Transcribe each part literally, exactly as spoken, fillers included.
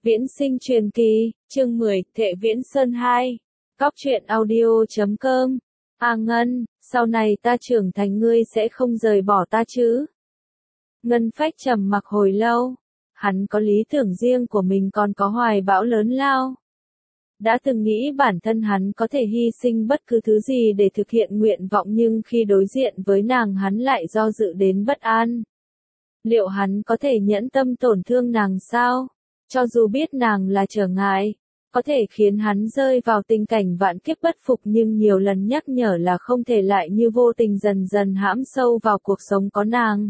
Viễn sinh truyền kỳ, chương mười, Thệ Viễn Sơn hai. Cóc truyện audio chấm com. A Ngân, sau này ta trưởng thành ngươi sẽ không rời bỏ ta chứ? Ngân Phách trầm mặc hồi lâu. Hắn có lý tưởng riêng của mình, còn có hoài bão lớn lao. Đã từng nghĩ bản thân hắn có thể hy sinh bất cứ thứ gì để thực hiện nguyện vọng, nhưng khi đối diện với nàng hắn lại do dự đến bất an. Liệu hắn có thể nhẫn tâm tổn thương nàng sao? Cho dù biết nàng là trở ngại, có thể khiến hắn rơi vào tình cảnh vạn kiếp bất phục, nhưng nhiều lần nhắc nhở là không thể lại như vô tình dần dần hãm sâu vào cuộc sống có nàng.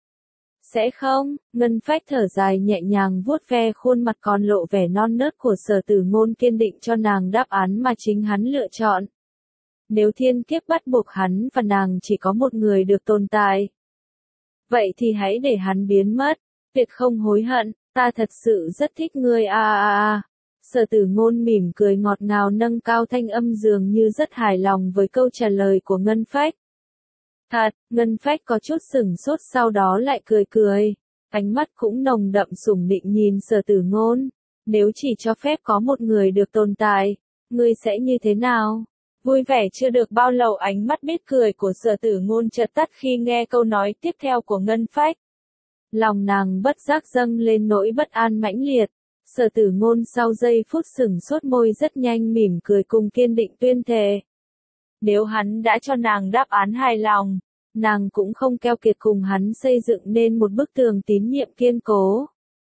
Sẽ không, Ngân Phách thở dài nhẹ nhàng vuốt ve khuôn mặt còn lộ vẻ non nớt của Sở Tử Ngôn, kiên định cho nàng đáp án mà chính hắn lựa chọn. Nếu thiên kiếp bắt buộc hắn và nàng chỉ có một người được tồn tại, vậy thì hãy để hắn biến mất, tuyệt không hối hận. Ta thật sự rất thích ngươi a a a. Sở Tử Ngôn mỉm cười ngọt ngào, nâng cao thanh âm dường như rất hài lòng với câu trả lời của Ngân Phách. Thật, Ngân Phách có chút sửng sốt, sau đó lại cười cười. Ánh mắt cũng nồng đậm sủng nịnh nhìn Sở Tử Ngôn. Nếu chỉ cho phép có một người được tồn tại, ngươi sẽ như thế nào? Vui vẻ chưa được bao lâu, ánh mắt biết cười của Sở Tử Ngôn chợt tắt khi nghe câu nói tiếp theo của Ngân Phách. Lòng nàng bất giác dâng lên nỗi bất an mãnh liệt. Sở Tử Ngôn sau giây phút sửng sốt, môi rất nhanh mỉm cười cùng kiên định tuyên thệ. Nếu hắn đã cho nàng đáp án hài lòng, nàng cũng không keo kiệt cùng hắn xây dựng nên một bức tường tín nhiệm kiên cố.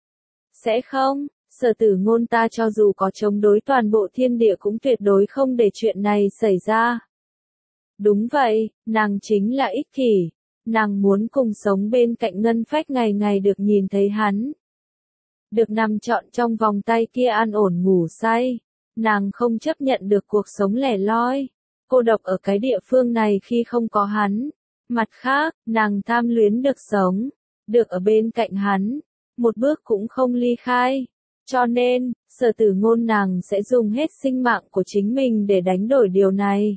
Sẽ không, Sở Tử Ngôn, ta cho dù có chống đối toàn bộ thiên địa cũng tuyệt đối không để chuyện này xảy ra. Đúng vậy, nàng chính là ích kỷ. Nàng muốn cùng sống bên cạnh Ngân Phách, ngày ngày được nhìn thấy hắn, được nằm trọn trong vòng tay kia an ổn ngủ say. Nàng không chấp nhận được cuộc sống lẻ loi, cô độc ở cái địa phương này khi không có hắn. Mặt khác, nàng tham luyến được sống, được ở bên cạnh hắn, một bước cũng không ly khai. Cho nên, Sở Tử Ngôn, nàng sẽ dùng hết sinh mạng của chính mình để đánh đổi điều này.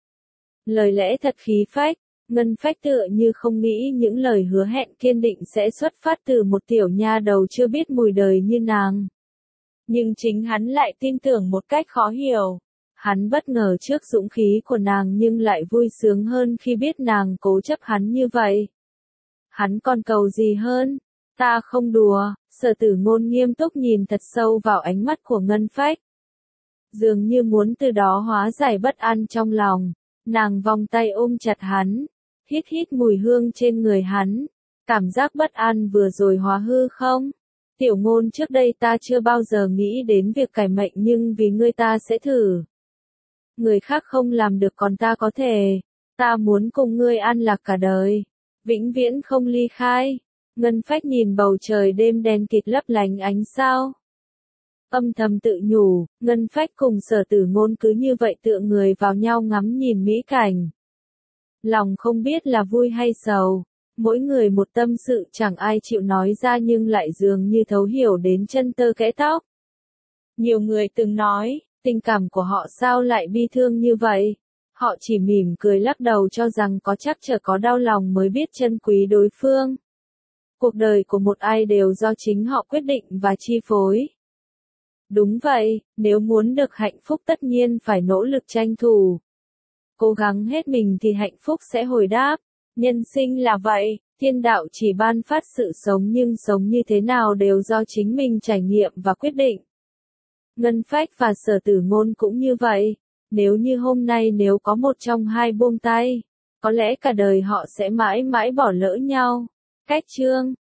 Lời lẽ thật khí phách. Ngân Phách tựa như không nghĩ những lời hứa hẹn kiên định sẽ xuất phát từ một tiểu nha đầu chưa biết mùi đời như nàng. Nhưng chính hắn lại tin tưởng một cách khó hiểu. Hắn bất ngờ trước dũng khí của nàng, nhưng lại vui sướng hơn khi biết nàng cố chấp hắn như vậy. Hắn còn cầu gì hơn? Ta không đùa. Sở Tử Ngôn nghiêm túc nhìn thật sâu vào ánh mắt của Ngân Phách, dường như muốn từ đó hóa giải bất an trong lòng. Nàng vòng tay ôm chặt hắn, hít hít mùi hương trên người hắn. Cảm giác bất an vừa rồi hóa hư không? Tiểu Ngôn, trước đây ta chưa bao giờ nghĩ đến việc cải mệnh, nhưng vì ngươi ta sẽ thử. Người khác không làm được còn ta có thể. Ta muốn cùng ngươi an lạc cả đời, vĩnh viễn không ly khai. Ngân Phách nhìn bầu trời đêm đen kịt lấp lánh ánh sao, âm thầm tự nhủ. Ngân Phách cùng Sở Tử Ngôn cứ như vậy tựa người vào nhau ngắm nhìn mỹ cảnh. Lòng không biết là vui hay sầu, mỗi người một tâm sự, chẳng ai chịu nói ra nhưng lại dường như thấu hiểu đến chân tơ kẽ tóc. Nhiều người từng nói, tình cảm của họ sao lại bi thương như vậy? Họ chỉ mỉm cười lắc đầu, cho rằng có chắc chở có đau lòng mới biết trân quý đối phương. Cuộc đời của một ai đều do chính họ quyết định và chi phối. Đúng vậy, nếu muốn được hạnh phúc tất nhiên phải nỗ lực tranh thủ. Cố gắng hết mình thì hạnh phúc sẽ hồi đáp. Nhân sinh là vậy, thiên đạo chỉ ban phát sự sống, nhưng sống như thế nào đều do chính mình trải nghiệm và quyết định. Ngân Phách và Sở Tử Ngôn cũng như vậy. Nếu như hôm nay nếu có một trong hai buông tay, có lẽ cả đời họ sẽ mãi mãi bỏ lỡ nhau. Cách chương